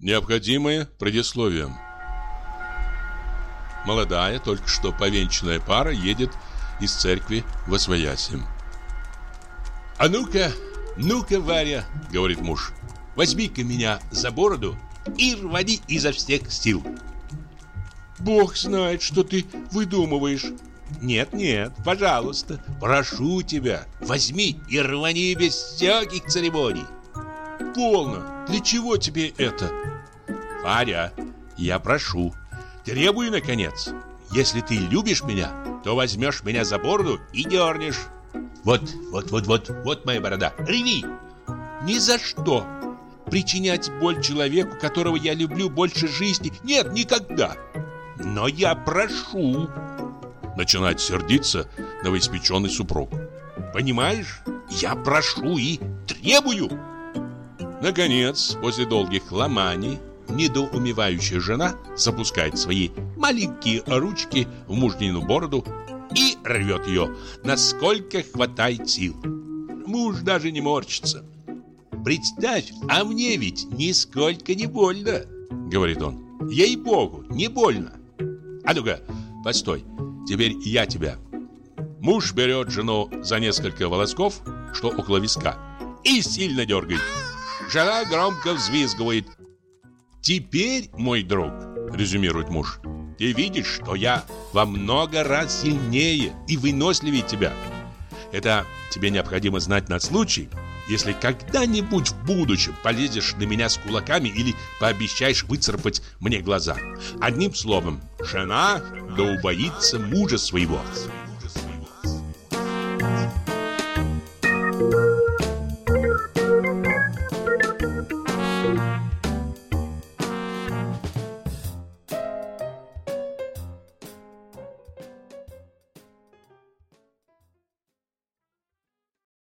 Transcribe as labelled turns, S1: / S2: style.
S1: Необходимое предисловие. Молодая, только что повенчанная пара едет из церкви восвояси. «А ну-ка, Варя, — говорит муж, — возьми-ка меня за бороду и рвани изо всех сил». «Бог знает, что ты выдумываешь». «Нет, пожалуйста, прошу тебя, возьми и рвани без всяких церемоний». «Полно, для чего тебе это?» «Варя, я прошу, требую, наконец. Если ты любишь меня, то возьмешь меня за бороду и дернешь. Вот моя борода, рви!» «Ни за что! Причинять боль человеку, которого я люблю больше жизни, нет, никогда!» «Но я прошу!» Начинает сердиться новоиспеченный супруг. «Понимаешь, я прошу и требую!» Наконец, после долгих ломаний, недоумевающая жена запускает свои маленькие ручки в мужнину бороду и рвет ее, насколько хватает сил. Муж даже не морщится. «Представь, а мне ведь нисколько не больно», — говорит он. «Ей-богу, не больно. А ну-ка, постой, теперь я тебя». Муж берет жену за несколько волосков, что около виска, и сильно дергает. Жена громко взвизгивает. «Теперь, мой друг, — резюмирует муж, — ты видишь, что я во много раз сильнее и выносливее тебя. Это тебе необходимо знать на случай, если когда-нибудь в будущем полезешь на меня с кулаками или пообещаешь выцарапать мне глаза. Одним словом, жена да убоится мужа своего».